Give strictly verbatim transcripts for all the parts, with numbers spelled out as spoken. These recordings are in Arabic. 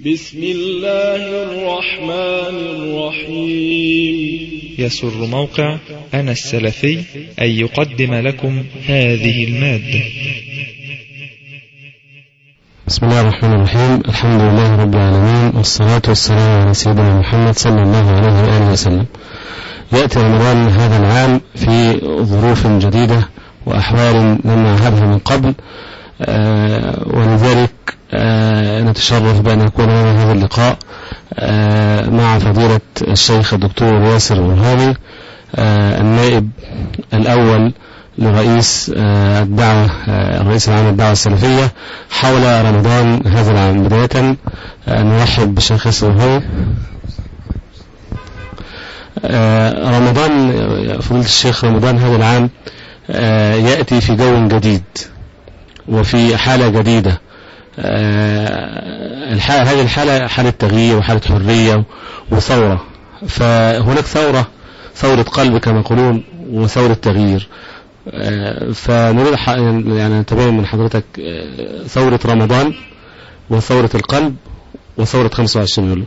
بسم الله الرحمن الرحيم. يسر موقع أنا السلفي أن يقدم لكم هذه المادة. بسم الله الرحمن الرحيم. الحمد لله رب العالمين، والصلاة والسلام على سيدنا محمد صلى الله عليه وآله وسلم. يأتي رمضان هذا العام في ظروف جديدة وأحوال لم نعهدها من قبل، آه ولذلك آه نتشرف بأن يكون لنا هذا اللقاء آه مع فضيلة الشيخ الدكتور ياسر الوهابي، آه النائب الأول لرئيس آه الدعوة آه الرئيس العام للدعوة السلفية حول رمضان هذا العام. بداية آه نرحب بالشيخ ياسر الوهابي. آه رمضان فضيلة الشيخ، رمضان هذا العام آه يأتي في جو جديد وفي حالة جديدة. آه الحالة هذه الحالة حالة تغيير وحالة حرية وثورة، فهناك ثورة ثورة قلب كما يقولون وثورة تغيير. آه فنريد يعني نتبين من حضرتك آه ثورة رمضان وثورة القلب وثورة خمسة وعشرين يوليو.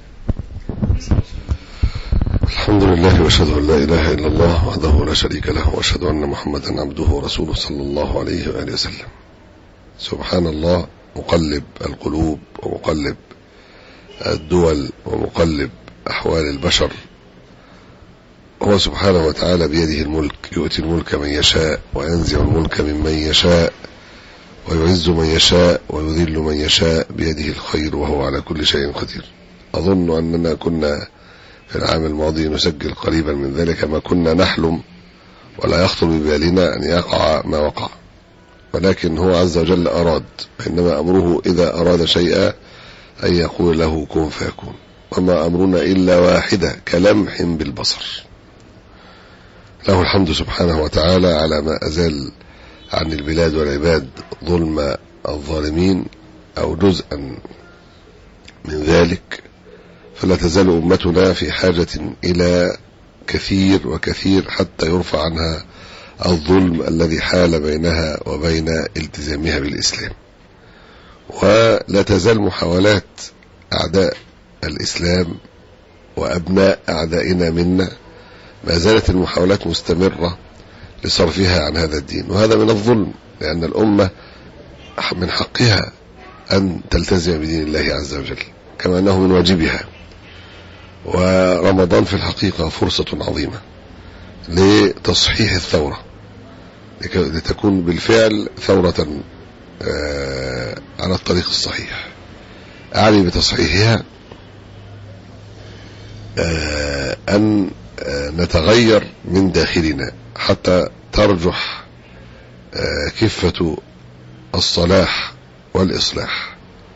الحمد لله، واشهد ان لا اله الا الله وحده لا شريك له، واشهد ان محمدا عبده ورسوله صلى الله عليه واله وسلم. سبحان الله، مقلب القلوب ومقلب الدول ومقلب احوال البشر. هو سبحانه وتعالى بيده الملك، يؤتي الملك من يشاء وينزع الملك ممن يشاء ويعز من يشاء ويذل من يشاء، بيده الخير وهو على كل شيء قدير. اظن اننا كنا في العام الماضي نسجل قريبا من ذلك ما كنا نحلم ولا يخطر ببالنا أن يقع ما وقع، ولكن هو عز وجل أراد، إنما أمره إذا أراد شيئا أن يقول له كن فيكون، وما أمرنا إلا واحدة كلمح بالبصر. له الحمد سبحانه وتعالى على ما أزال عن البلاد والعباد ظلم الظالمين أو جزءا من ذلك، فلا تزال أمتنا في حاجة إلى كثير وكثير حتى يرفع عنها الظلم الذي حال بينها وبين التزامها بالإسلام. ولا تزال محاولات أعداء الإسلام وأبناء أعدائنا منا، ما زالت المحاولات مستمرة لصرفها عن هذا الدين، وهذا من الظلم، لأن الأمة من حقها أن تلتزم بدين الله عز وجل كما أنه من واجبها. ورمضان في الحقيقة فرصة عظيمة لتصحيح الثورة، لتكون بالفعل ثورة على الطريق الصحيح. أعني بتصحيحها أن نتغير من داخلنا حتى ترجح كفة الصلاح والإصلاح.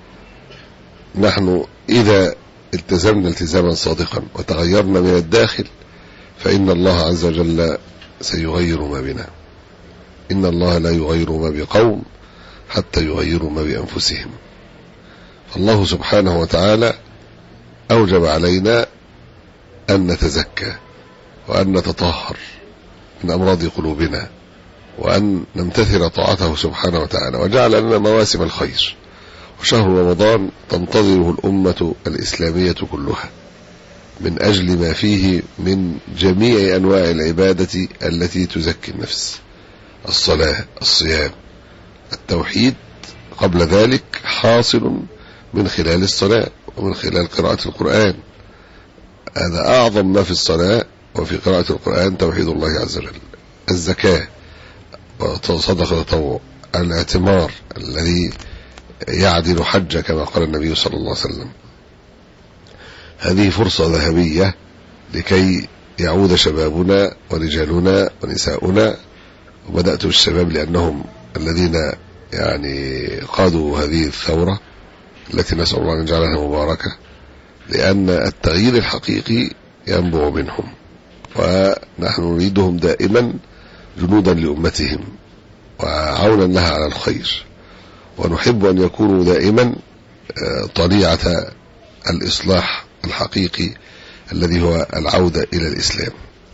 نحن إذا التزمنا التزاما صادقا وتغيرنا من الداخل فإن الله عز وجل سيغير ما بنا. إن الله لا يغير ما بقوم حتى يغيروا ما بأنفسهم. فالله سبحانه وتعالى أوجب علينا أن نتزكى وأن نتطهر من أمراض قلوبنا وأن نمتثل طاعته سبحانه وتعالى، وجعل لنا مواسم الخير. وشهر رمضان تنتظره الأمة الإسلامية كلها من أجل ما فيه من جميع أنواع العبادة التي تزكي النفس: الصلاة، الصيام، التوحيد. قبل ذلك حاصل من خلال الصلاة ومن خلال قراءة القرآن. هذا أعظم ما في الصلاة وفي قراءة القرآن توحيد الله عز وجل. الزكاة وصدقة التطوع، الاعتمار الذي يعدل حج كما قال النبي صلى الله عليه وسلم. هذه فرصة ذهبية لكي يعود شبابنا ورجالنا ونساؤنا، وبدأت بالشباب لأنهم الذين يعني قادوا هذه الثورة التي نسأل الله أن يجعلها مباركة، لأن التغيير الحقيقي ينبع منهم، ونحن نريدهم دائما جنودا لأمتهم وعونا لها على الخير، ونحب أن يكونوا دائما طليعة الإصلاح الحقيقي الذي هو العودة إلى الإسلام.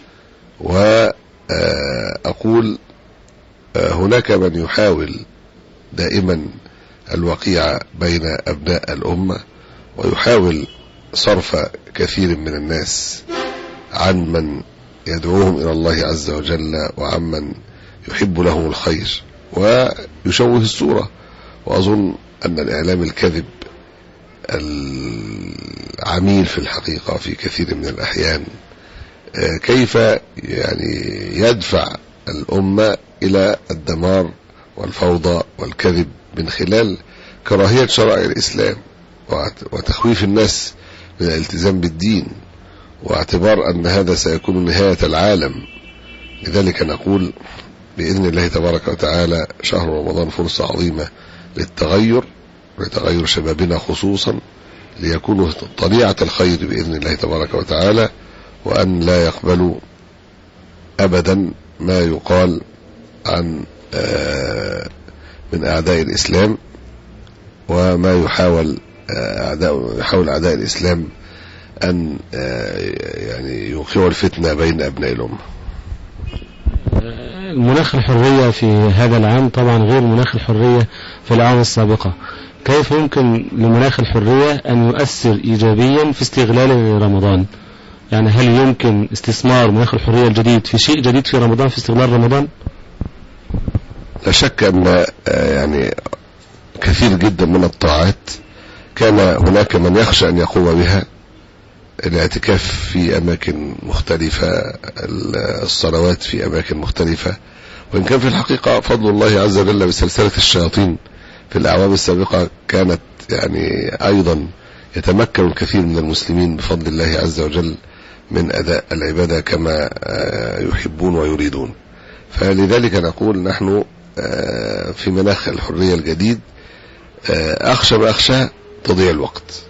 وأقول هناك من يحاول دائما الوقيعة بين أبناء الأمة ويحاول صرف كثير من الناس عن من يدعوهم إلى الله عز وجل وعمن يحب لهم الخير ويشوه الصورة. وأظن أن الإعلام الكذب العميل في الحقيقة في كثير من الأحيان كيف يعني يدفع الأمة إلى الدمار والفوضى والكذب من خلال كراهية شرائع الإسلام وتخويف الناس من الالتزام بالدين واعتبار أن هذا سيكون نهاية العالم. لذلك نقول بإذن الله تبارك وتعالى شهر رمضان فرصة عظيمة للتغير ولتغير شبابنا خصوصا ليكونوا طليعة الخير بإذن الله تبارك وتعالى، وأن لا يقبلوا أبدا ما يقال عن من أعداء الإسلام وما يحاول أعداء يحاول أعداء الإسلام أن يعني يوقعوا الفتنة بين أبناء الأمة. المناخ الحرية في هذا العام طبعا غير مناخ الحرية في الأعوام السابقة. كيف يمكن لمناخ الحرية أن يؤثر إيجابيا في استغلال رمضان؟ يعني هل يمكن استثمار مناخ الحرية الجديد في شيء جديد في رمضان في استغلال رمضان؟ لا شك أن يعني كثير جدا من الطاعات كان هناك من يخشى أن يقوم بها، الاعتكاف في أماكن مختلفة، الصلوات في أماكن مختلفة، وإن كان في الحقيقة فضل الله عز وجل بسلسلة الشياطين في الأعوام السابقة كانت يعني أيضا يتمكن الكثير من المسلمين بفضل الله عز وجل من أداء العبادة كما يحبون ويريدون. فلذلك نقول نحن في مناخ الحرية الجديد أخشى ما أخشى تضيع الوقت،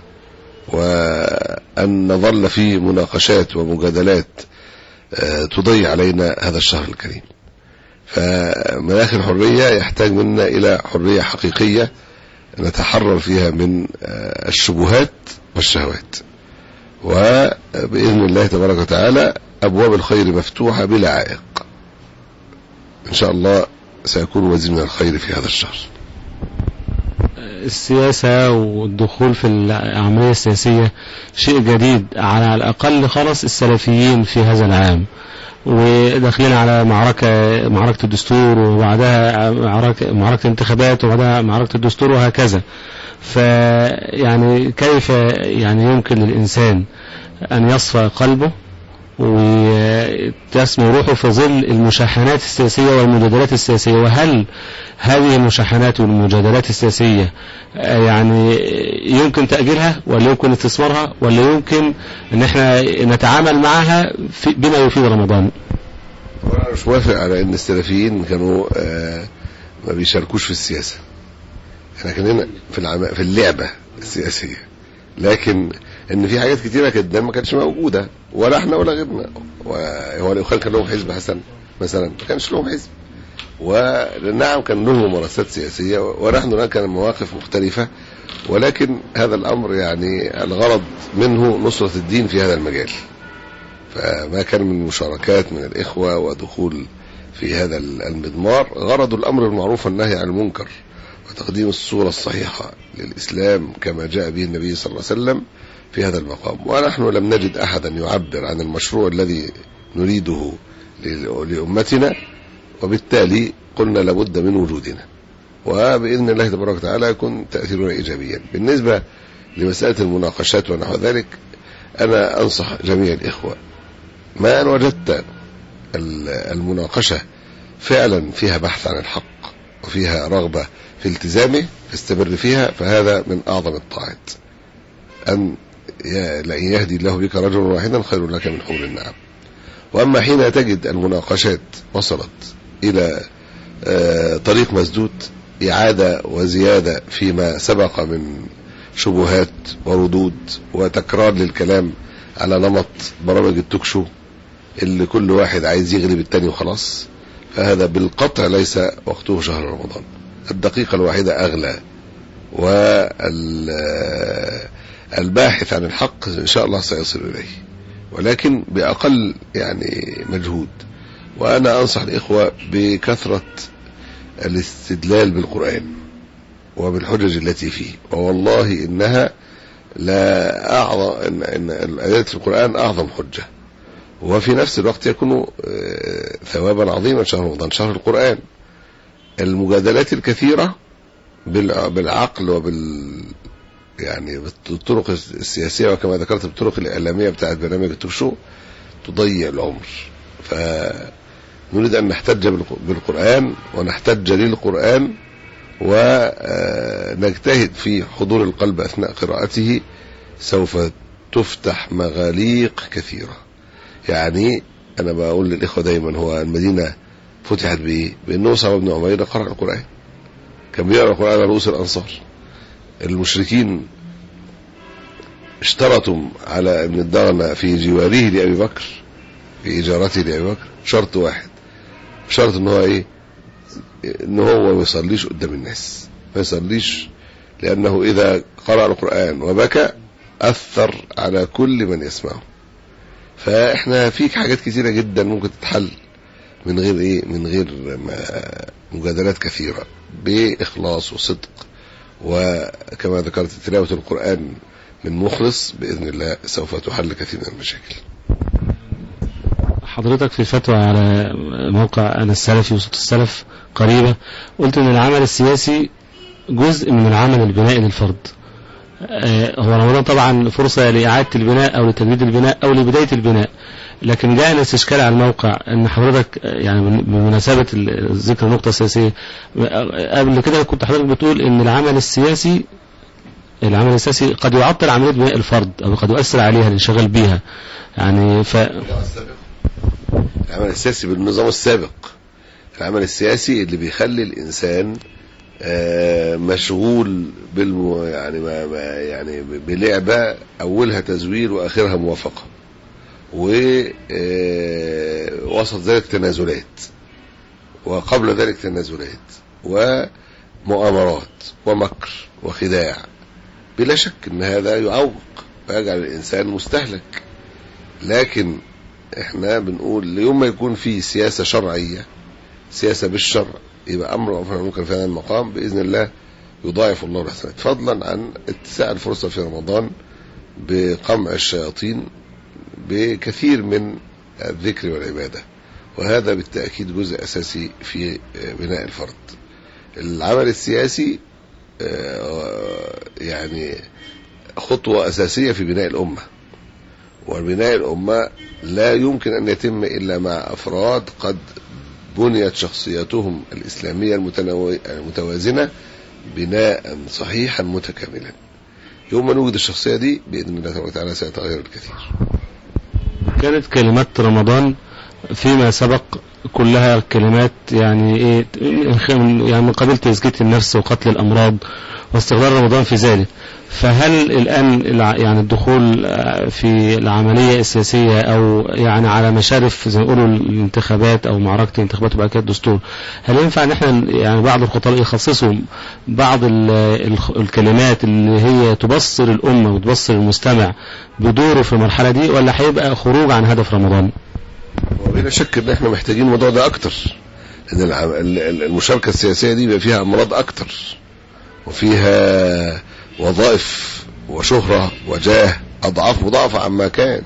وأن نظل في مناقشات ومجادلات تضيع علينا هذا الشهر الكريم. فمناخ الحرية يحتاج منا إلى حرية حقيقية نتحرر فيها من الشبهات والشهوات، وبإذن الله تبارك وتعالى أبواب الخير مفتوحة بلا عائق. إن شاء الله سيكون مزيد من الخير في هذا الشهر. السياسة والدخول في العملية السياسية شيء جديد على الأقل خلص السلفيين في هذا العام، وداخلين على معركة معركة الدستور وبعدها معركة معركة انتخابات وبعدها معركة الدستور وهكذا. فيعني كيف يعني يمكن للإنسان أن يصفى قلبه وتسمو روحه في ظل المشاحنات السياسية والمجادلات السياسية؟ وهل هذه المشاحنات والمجادلات السياسية يعني يمكن تأجيلها ولا يمكن استثمارها ولا يمكن ان احنا نتعامل معها بما يفيد رمضان؟ وانا مش موافق على ان السلفيين كانوا آه ما بيشاركوش في السياسة. احنا كنا في العم... في اللعبة السياسية، لكن ان في حاجات كتيرة كده ما كانتش موجودة ولا احنا ولا غيرنا. وهو لو كان لهم حزب حسن مثلا ما كانش لهم حزب، ونعم كان لهم ممارسات سياسية ونحن كان مواقف مختلفة، ولكن هذا الأمر يعني الغرض منه نصرة الدين في هذا المجال. فما كان من مشاركات من الإخوة ودخول في هذا المضمار غرض الأمر بالمعروف والنهي عن المنكر وتقديم الصورة الصحيحة للإسلام كما جاء به النبي صلى الله عليه وسلم في هذا المقام. ونحن لم نجد أحدا يعبر عن المشروع الذي نريده لأمتنا، وبالتالي قلنا لابد من وجودنا، وبإذن الله تبارك وتعالى يكون تأثيرنا إيجابيا. بالنسبة لمسألة المناقشات ونحو ذلك، أنا أنصح جميع الإخوة ما أن وجدت المناقشة فعلا فيها بحث عن الحق وفيها رغبة في التزامه فاستمر فيها، فهذا من أعظم الطاعات. أن لئن يهدي الله بك رجلا واحدا خير لك من حمر النعم. وأما حين تجد المناقشات وصلت إلى طريق مسدود، إعادة وزيادة فيما سبق من شبهات وردود وتكرار للكلام على نمط برامج التوكشو اللي كل واحد عايز يغلب التاني وخلاص، فهذا بالقطع ليس وقته شهر رمضان. الدقيقة الواحدة أغلى، والباحث عن الحق إن شاء الله سيصل إليه، ولكن بأقل يعني مجهود. وأنا أنصح الإخوة بكثرة الاستدلال بالقرآن وبالحجج التي فيه، ووالله إنها لا أعظم إن, إن الآيات في القرآن أعظم حجة، وفي نفس الوقت يكون ثوابا عظيما. شهر رمضان شهر القرآن. المجادلات الكثيرة بالعقل وبال يعني بالطرق السياسية وكما ذكرت بالطرق الإعلامية بتاعت برنامج التوك شو تضيع العمر. فنريد أن نحتج بالقرآن ونحتج للقرآن ونجتهد في حضور القلب أثناء قراءته، سوف تفتح مغاليق كثيرة. يعني أنا بقول للإخوة دايما، هو المدينة فتحت بإيه؟ بأنه مصعب بن عمير قرأ القرآن، كان بيقرأ القرآن على رؤوس الأنصار. المشركين اشترطوا على ابن الدغنة في جواره لأبي بكر، في إجارته لأبي بكر، شرط واحد، شرط إن هو إيه؟ إن هو ما يصليش قدام الناس، ما يصليش، لأنه إذا قرأ القرآن وبكى أثر على كل من يسمعه. فإحنا فيك حاجات كثيرة جدا ممكن تتحل من غير إيه؟ من غير مجادلات كثيرة، بإخلاص وصدق، وكما ذكرت تلاوة القرآن من مخلص بإذن الله سوف تحل كثير من المشاكل. حضرتك في فتوى على موقع أنا السلفي وصوت السلف قريبة قلت إن العمل السياسي جزء من العمل البنائي للفرد. هو رمضان طبعا فرصة لإعادة البناء أو لتجديد البناء أو لبداية البناء، لكن جاءنا استشكال على الموقع أن حضرتك يعني بمناسبة ذكر النقطة السياسية قبل كده كنت حضرتك بتقول إن العمل السياسي العمل السياسي قد يعطل عملية بناء الفرد أو قد يؤثر عليها الانشغال بيها. يعني ف العمل السياسي بالنظام السابق، العمل السياسي اللي بيخلي الإنسان مشغول بالمو يعني ما يعني بلعبة أولها تزوير وآخرها موافقة، ووسط ذلك تنازلات، وقبل ذلك تنازلات ومؤامرات ومكر وخداع. بلا شك ان هذا يعوق ويجعل الانسان مستهلك. لكن احنا بنقول ليوم ما يكون في سياسة شرعية، سياسة بالشرع، يبقى امر ممكن في هذا المقام باذن الله يضاعف الله الحسنات، فضلا عن اتساع الفرصة في رمضان بقمع الشياطين بكثير من الذكر والعبادة، وهذا بالتأكيد جزء أساسي في بناء الفرد. العمل السياسي يعني خطوة أساسية في بناء الأمة، وبناء الأمة لا يمكن أن يتم إلا مع أفراد قد بنيت شخصيتهم الإسلامية المتوازنة بناء صحيحا متكاملا. يوم ما نوجد الشخصية دي بإذن الله تعالى سيتغير الكثير. كانت كلمات رمضان فيما سبق كلها كلمات يعني ايه يعني من قبيل تزكية النفس وقتل الأمراض واستغلال رمضان في ذلك. فهل الآن يعني الدخول في العملية السياسية أو يعني على مشارف زي ما يقولوا الانتخابات أو معركة الانتخابات وبعد كده الدستور، هل ينفع ان احنا يعني بعض الخطراء يخصصوا بعض الكلمات اللي هي تبصر الأمة وتبصر المستمع بدوره في المرحلة دي، ولا هيبقى خروج عن هدف رمضان؟ وبلا شك ان احنا محتاجين الموضوع ده اكتر، ان المشاركة السياسية دي بيبقى فيها امراض اكتر وفيها وظائف وشهرة وجاه أضعاف مضاعفة عما كان.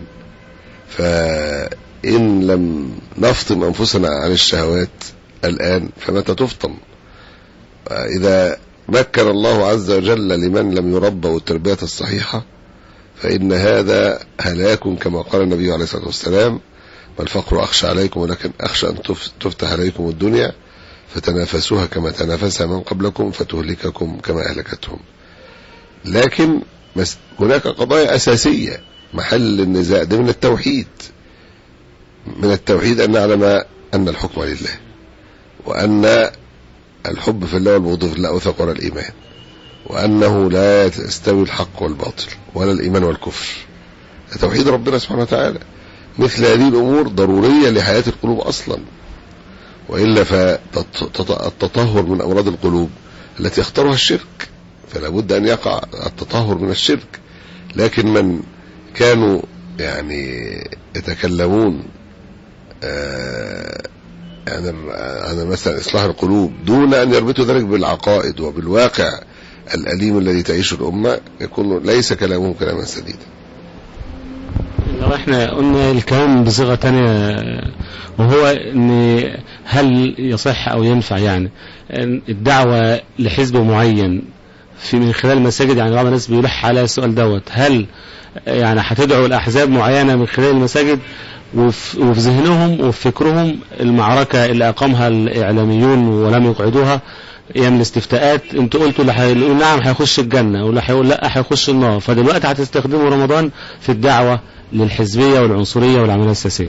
فإن لم نفطم أنفسنا عن الشهوات الآن فمتى تفطم؟ إذا مكن الله عز وجل لمن لم يربوا التربية الصحيحة فإن هذا هلاك، كما قال النبي عليه الصلاة والسلام: ما الفقر أخشى عليكم ولكن أخشى أن تفتح عليكم الدنيا فتنافسوها كما تنافسها من قبلكم فتهلككم كما أهلكتهم. لكن هناك قضايا أساسية محل النزاع ده من التوحيد. من التوحيد أن نعلم أن الحكم لله، وأن الحب في الله والبغض في الله أوثق ولا الإيمان، وأنه لا يستوي الحق والباطل ولا الإيمان والكفر. توحيد ربنا سبحانه وتعالى. مثل هذه الأمور ضرورية لحياة القلوب أصلا، وإلا فالتطهر من أمراض القلوب التي يختارها الشرك، فلا بد أن يقع التطهر من الشرك. لكن من كانوا يعني يتكلمون عن مثلا إصلاح القلوب دون أن يربطوا ذلك بالعقائد وبالواقع الأليم الذي تعيشه الأمة يكون ليس كلامه كلاما سديدا. لو احنا قلنا الكلام بصيغة تانية وهو ان هل يصح او ينفع يعني الدعوة لحزب معين في من خلال المساجد، يعني بعض الناس بيلح على السؤال دوت، هل يعني هتدعو الأحزاب معينة من خلال المساجد وفي ذهنهم وفي فكرهم المعركة اللي أقامها الإعلاميون ولم يقعدوها أيام الاستفتاءات، انتوا قلتوا اللي هيقول نعم هيخش الجنة واللي هيقول لا هيخش النار، فدلوقتي هتستخدموا رمضان في الدعوة للحزبية والعنصرية والعملية السياسية.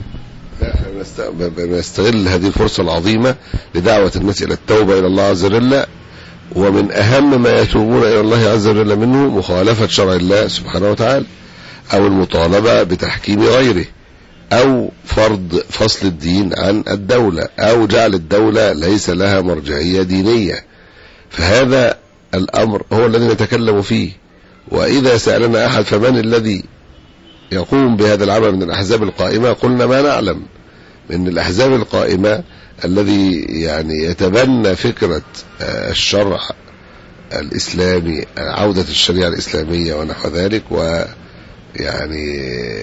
بنستغل هذه الفرصة العظيمة لدعوة الناس إلى التوبة إلى الله عز وجل، ومن أهم ما يتوبون إلى الله عز وجل منه مخالفة شرع الله سبحانه وتعالى، أو المطالبة بتحكيم غيره، أو فرض فصل الدين عن الدولة، أو جعل الدولة ليس لها مرجعية دينية. فهذا الأمر هو الذي نتكلم فيه. وإذا سألنا أحد فمن الذي يقوم بهذا العمل من الأحزاب القائمة، قلنا ما نعلم من الأحزاب القائمة الذي يعني يتبنى فكرة الشرع الإسلامي، عودة الشريعة الإسلامية ونحو ذلك، ويعني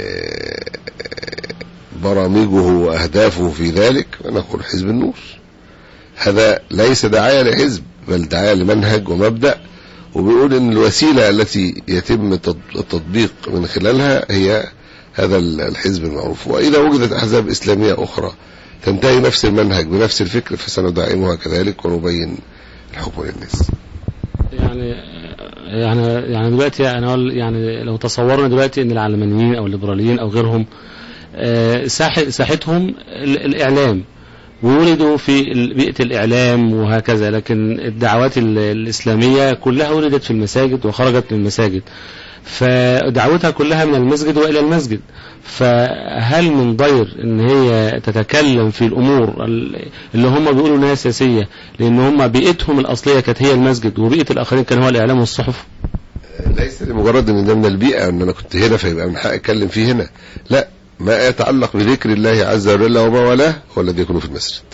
برامجه وأهدافه في ذلك، ونقول حزب النور. هذا ليس دعاية لحزب بل دعاية لمنهج ومبدأ، وبيقول إن الوسيلة التي يتم التطبيق من خلالها هي هذا الحزب المعروف. وإذا وجدت أحزاب إسلامية أخرى تنتهي نفس المنهج بنفس الفكر فسندعمها كذلك ونبين الحكم للناس. يعني يعني يعني دلوقتي انا يعني لو تصورنا دلوقتي ان العلمانيين او الليبراليين او غيرهم ساحه ساحتهم الاعلام وولدوا في بيئه الاعلام وهكذا، لكن الدعوات الاسلاميه كلها ولدت في المساجد وخرجت من المساجد، فدعوتها كلها من المسجد والى المسجد. فهل من ضير ان هي تتكلم في الامور اللي هم بيقولوا انها سياسيه لان هم بيئتهم الاصليه كانت هي المسجد وبيئه الاخرين كان هو الاعلام والصحف؟ ليس لمجرد ان ده من البيئه ان انا كنت هنا فيبقى من حقي اتكلم فيه هنا، لا، ما يتعلق بذكر الله عز وجل وما والاه هو الذي يكون في المسجد.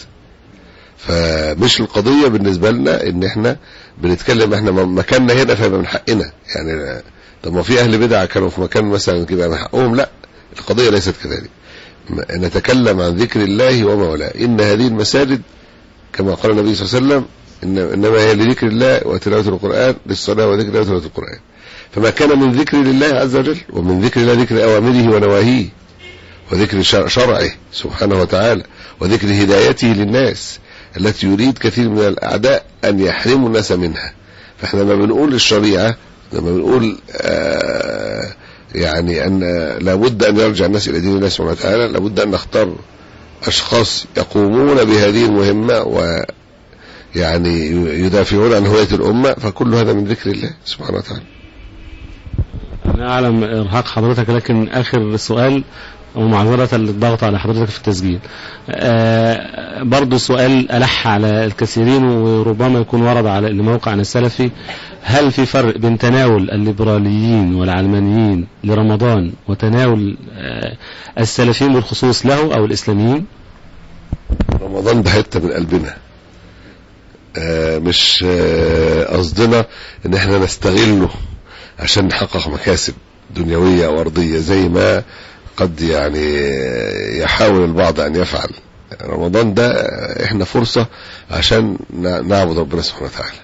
فمش القضيه بالنسبه لنا ان احنا بنتكلم احنا مكاننا هنا فيبقى من حقنا، يعني طب ما في اهل بدع كانوا في مكان مثلا يبقى من حقهم، لا، القضيه ليست كذلك. نتكلم عن ذكر الله وما والاه. ان هذه المساجد كما قال النبي صلى الله عليه وسلم إن انما هي لذكر الله وتلاوه القران، للصلاه وذكر الله وتلاوه القران. فما كان من ذكر لله عز وجل ومن ذكر الله ذكر اوامره ونواهيه وذكر شرعه سبحانه وتعالى وذكر هدايته للناس التي يريد كثير من الاعداء ان يحرموا الناس منها. فاحنا لما بنقول الشريعه، لما بنقول آه يعني أن لابد أن يرجع الناس إلى دين الله سبحانه وتعالى، لابد أن نختار أشخاص يقومون بهذه المهمة ويعني يدافعون عن هوية الأمة، فكل هذا من ذكر الله سبحانه وتعالى. أنا أعلم إرهاق حضرتك، لكن آخر سؤال ومعذرة للضغط على حضرتك في التسجيل. آه برضو سؤال ألح على الكثيرين وربما يكون ورد على الموقع عن السلفي. هل في فرق بين تناول الليبراليين والعلمانيين لرمضان وتناول آه السلفيين بالخصوص له أو الإسلاميين؟ رمضان ده حتة من قلبنا، آه مش آه قصدنا ان احنا نستغله عشان نحقق مكاسب دنيوية أو أرضية زي ما قد يعني يحاول البعض أن يفعل. رمضان ده احنا فرصة عشان نعبد ربنا سبحانه وتعالى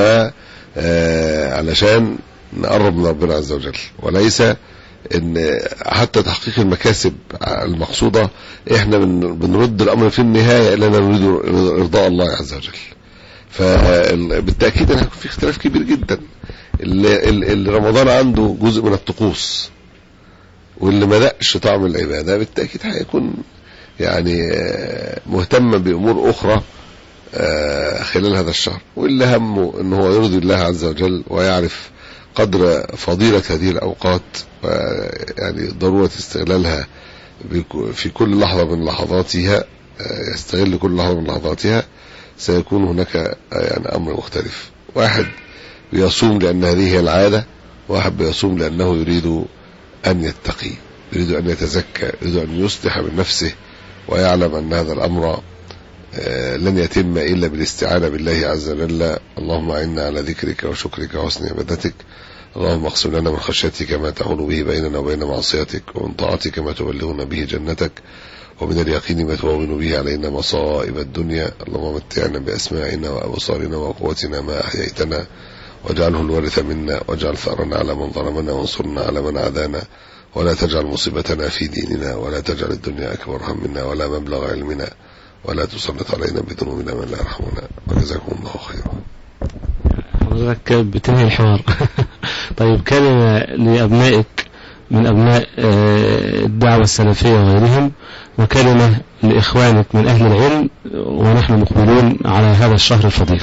وعلشان نقرب من ربنا عز وجل، وليس ان حتى تحقيق المكاسب المقصودة احنا بنرد الأمر في النهاية إلا نريد إرضاء الله عز وجل. فبالتأكيد هيكون في اختلاف كبير جدا. اللي رمضان عنده جزء من الطقوس واللي ما دقش طعم العبادة بالتأكيد هيكون يعني مهتم بأمور أخرى خلال هذا الشهر، واللي همه أنه هو يرضي الله عز وجل ويعرف قدر فضيلة هذه الأوقات ويعني ضرورة استغلالها في كل لحظة من لحظاتها، يستغل كل لحظة من لحظاتها. سيكون هناك يعني أمر مختلف. واحد بيصوم لأن هذه هي العادة، واحد بيصوم لأنه يريد أن يتقي، يريد أن يتزكى، يريد أن يصلح من نفسه ويعلم أن هذا الأمر لن يتم إلا بالاستعانة بالله عز وجل. اللهم أعنا على ذكرك وشكرك وحسن عبادتك. اللهم اقسم لنا من خشيتك ما تحول به بيننا وبين معصيتك، ومن طاعتك ما تبلغنا به جنتك، ومن اليقين ما تهون به علينا مصائب الدنيا. اللهم متعنا بأسماعنا وأبصارنا وقوتنا ما أحييتنا، واجعله الوارث منا، واجعل ثأرنا على من ظلمنا، وانصرنا على من عادانا، ولا تجعل مصيبتنا في ديننا، ولا تجعل الدنيا أكبر همنا ولا مبلغ علمنا، ولا تسلط علينا بذنوبنا من لا يرحمنا. وجزاكم الله خيرا. حضرتك بتنهي الحوار. طيب، كلمة لأبنائك من أبناء الدعوة السلفية وغيرهم، وكلمة لإخوانك من أهل العلم ونحن مقبلون على هذا الشهر الفضيل.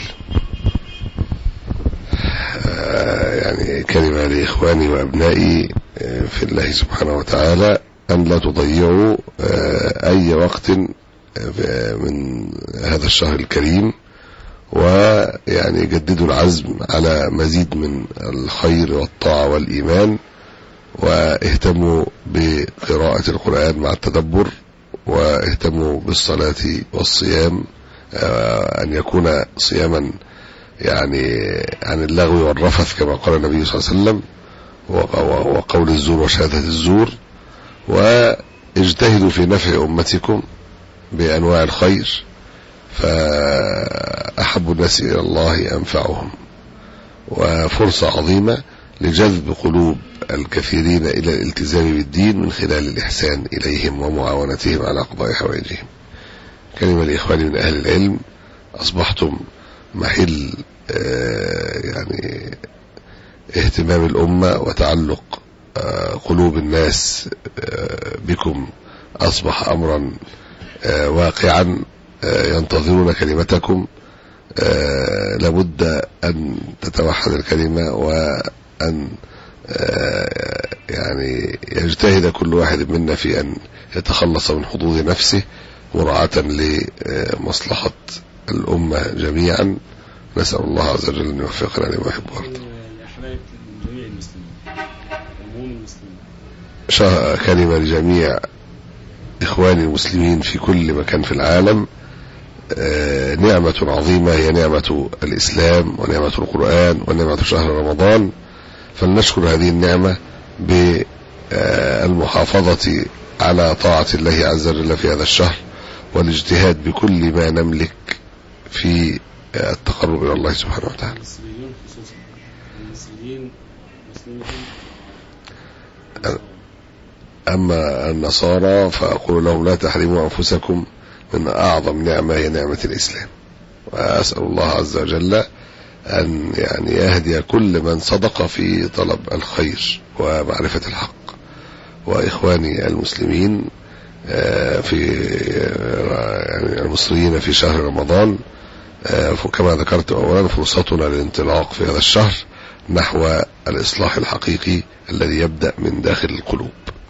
يعني كلمة لإخواني وأبنائي في الله سبحانه وتعالى أن لا تضيعوا أي وقت من هذا الشهر الكريم، ويعني جددوا العزم على مزيد من الخير والطاعة والإيمان، واهتموا بقراءة القرآن مع التدبر، واهتموا بالصلاة والصيام، أن يكون صياما يعني عن اللغو والرفث كما قال النبي صلى الله عليه وسلم، وقول الزور وشهادة الزور. واجتهدوا في نفع أمتكم بأنواع الخير، فأحب الناس إلى الله أنفعهم، وفرصة عظيمة لجذب قلوب الكثيرين إلى الالتزام بالدين من خلال الإحسان إليهم ومعاونتهم على قضاء حوائجهم. كلمة لإخواني من أهل العلم، أصبحتم محل يعني اهتمام الأمة وتعلق قلوب الناس بكم، أصبح أمرا واقعا، ينتظرون كلمتكم. لابد أن تتوحد الكلمة، وأن يعني يجتهد كل واحد منا في أن يتخلص من حظوظ نفسه مراعاة لمصلحة الأمة جميعا. نسأل الله عز وجل أن يوفقنا لما يحب ويرضى. كلمة لجميع إخواني المسلمين في كل مكان في العالم، نعمة عظيمة هي نعمة الإسلام ونعمة القرآن ونعمة شهر رمضان، فلنشكر هذه النعمة بالمحافظة على طاعة الله عز وجل في هذا الشهر، والاجتهاد بكل ما نملك في التقرب إلى الله سبحانه وتعالى. أما النصارى فأقول لهم لا تحرموا أنفسكم من أعظم نعمة هي نعمة الإسلام، وأسأل الله عز وجل أن يعني يهدي كل من صدق في طلب الخير ومعرفة الحق. وإخواني المسلمين في يعني المصريين في شهر رمضان، كما ذكرت أولا فرصتنا للانطلاق في هذا الشهر نحو الإصلاح الحقيقي الذي يبدأ من داخل القلوب.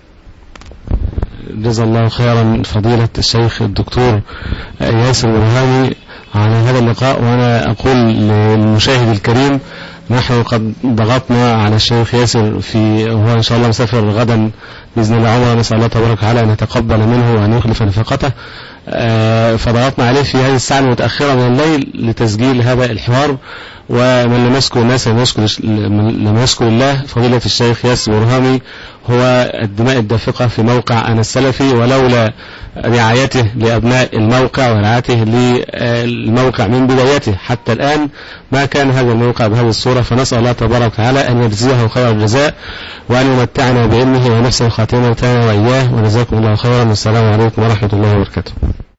جزا الله خيرا فضيلة الشيخ الدكتور ياسر برهامي على هذا اللقاء. وأنا أقول للمشاهد الكريم، نحن قد ضغطنا على الشيخ ياسر في وهو إن شاء الله مسافر غدا بإذن الله عمره، نسأل الله تبارك وتعالى أن يتقبل منه وأن يخلف نفقته، فضغطنا عليه في هذه الساعة المتأخرة من الليل لتسجيل هذا الحوار. ومن لم يشكر الناس لم يشكر, لم يشكر الله. فضيلة الشيخ ياسر برهامي هو الدماء الدافقة في موقع أنا السلفي، ولولا رعايته لأبناء الموقع ورعايته للموقع من بدايته حتى الآن ما كان هذا الموقع بهذه الصورة. فنسأل الله تبارك وتعالى أن يجزيه خير الجزاء، وأن يمتعنا بعلمه ونفسه خاتمة وإياه. وجزاكم الله خيرا، والسلام عليكم ورحمة الله وبركاته.